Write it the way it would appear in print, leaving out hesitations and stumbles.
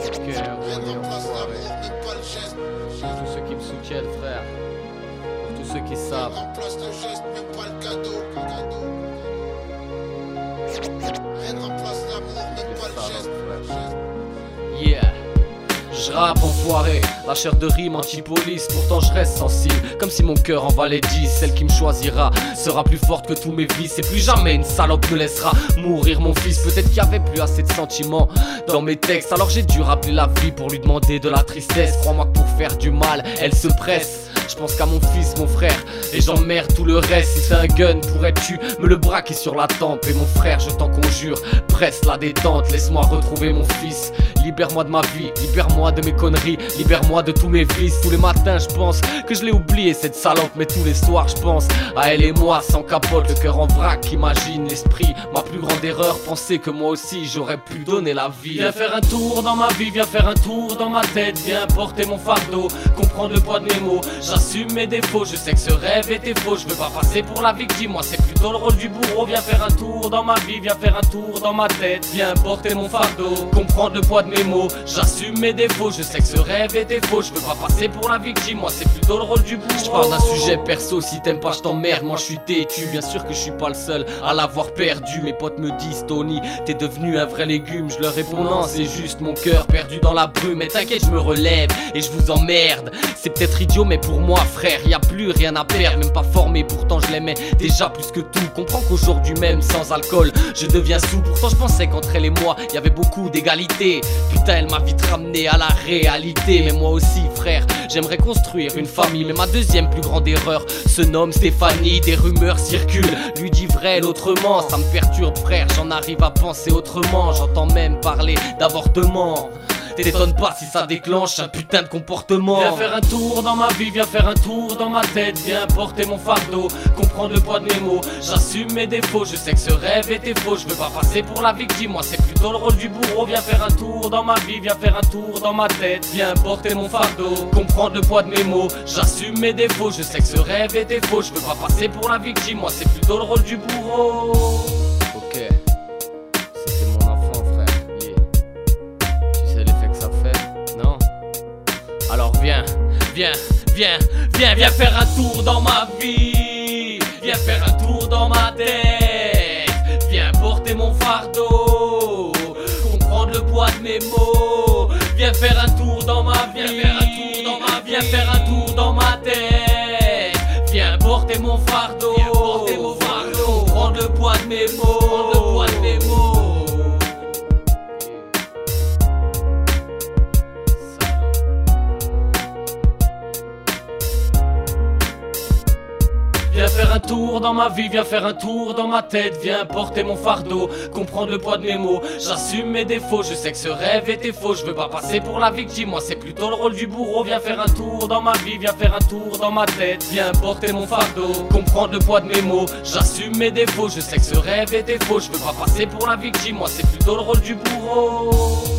Pour tous ceux qui me soutiennent, frère. Pour tous ceux qui savent. Yeah. Je rappe enfoiré, lâcheur de rime anti-police. Pourtant je reste sensible, comme si mon cœur en valait 10. Celle qui me choisira sera plus forte que tous mes vices. Et plus jamais une salope me laissera mourir mon fils. Peut-être qu'il y avait plus assez de sentiments dans mes textes, alors j'ai dû rappeler la vie pour lui demander de la tristesse. Crois-moi que pour faire du mal, elle se presse. Je pense qu'à mon fils, mon frère, et j'emmerde tout le reste. Si c'est un gun, pourrais-tu me le braquer sur la tempe? Et mon frère, je t'en conjure, presse la détente. Laisse-moi retrouver mon fils. Libère-moi de ma vie, libère-moi de mes conneries, libère-moi de tous mes vices. Tous les matins je pense que je l'ai oublié cette salope, mais tous les soirs je pense à elle et moi sans capote, le cœur en vrac, imagine l'esprit. Ma plus grande erreur, penser que moi aussi j'aurais pu donner la vie. Viens faire un tour dans ma vie, viens faire un tour dans ma tête. Viens porter mon fardeau, comprendre le poids de mes mots. J'assume mes défauts, je sais que ce rêve était faux. Je veux pas passer pour la victime, moi c'est plutôt le rôle du bourreau. Viens faire un tour dans ma vie, viens faire un tour dans ma tête. Viens porter mon fardeau, comprendre le poids de mes mots. J'assume mes défauts, je sais que ce rêve était faux. Je veux pas passer pour la victime, moi c'est plutôt le rôle du bourreau. Je parle d'un sujet perso, si t'aimes pas je t'emmerde. Moi je suis têtu, bien sûr que je suis pas le seul à l'avoir perdu. Mes potes me disent Tony, t'es devenu un vrai légume. Je leur réponds non, c'est juste mon cœur perdu dans la brume. Mais t'inquiète, je me relève et je vous emmerde. C'est peut-être idiot mais pour moi frère, y a plus rien à perdre. Même pas formé, pourtant je l'aimais déjà plus que tout. Comprends qu'aujourd'hui même sans alcool je deviens sous. Pourtant je pensais qu'entre elle et moi y avait beaucoup d'égalité. Putain elle m'a vite ramené à la réalité. Mais moi aussi frère, j'aimerais construire une famille. Mais ma deuxième plus grande erreur se nomme Stéphanie. Des rumeurs circulent, lui dit vrai, l'autrement. Ça me perturbe frère, j'en arrive à penser autrement. J'entends même parler d'avortement. T'étonnes pas si ça déclenche un putain de comportement. Viens faire un tour dans ma vie, viens faire un tour dans ma tête. Viens porter mon fardeau, comprendre le poids de mes mots. J'assume mes défauts, je sais que ce rêve était faux. Je veux pas passer pour la victime, moi c'est plutôt le rôle du bourreau. Viens faire un tour dans ma vie, viens faire un tour dans ma tête. Viens porter mon fardeau, comprendre le poids de mes mots. J'assume mes défauts, je sais que ce rêve était faux. Je veux pas passer pour la victime, moi c'est plutôt le rôle du bourreau. Ok, c'était mon enfant frère, yeah. Tu sais l'effet que ça fait, non? Alors viens, viens, viens, viens, viens faire un tour dans ma vie. Viens faire un tour dans ma tête. Viens porter mon fardeau, comprendre le poids de mes mots. Viens faire un tour dans ma vie. Viens faire un tour dans ma tête. Viens porter mon fardeau, comprendre le poids de mes mots. Viens faire un tour dans ma vie, viens faire un tour dans ma tête. Viens porter mon fardeau, comprendre le poids de mes mots. J'assume mes défauts, je sais que ce rêve était faux. Je veux pas passer pour la victime, moi c'est plutôt le rôle du bourreau. Viens faire un tour dans ma vie, viens faire un tour dans ma tête. Viens porter mon fardeau, comprendre le poids de mes mots. J'assume mes défauts, je sais que ce rêve était faux. Je veux pas passer pour la victime, moi c'est plutôt le rôle du bourreau.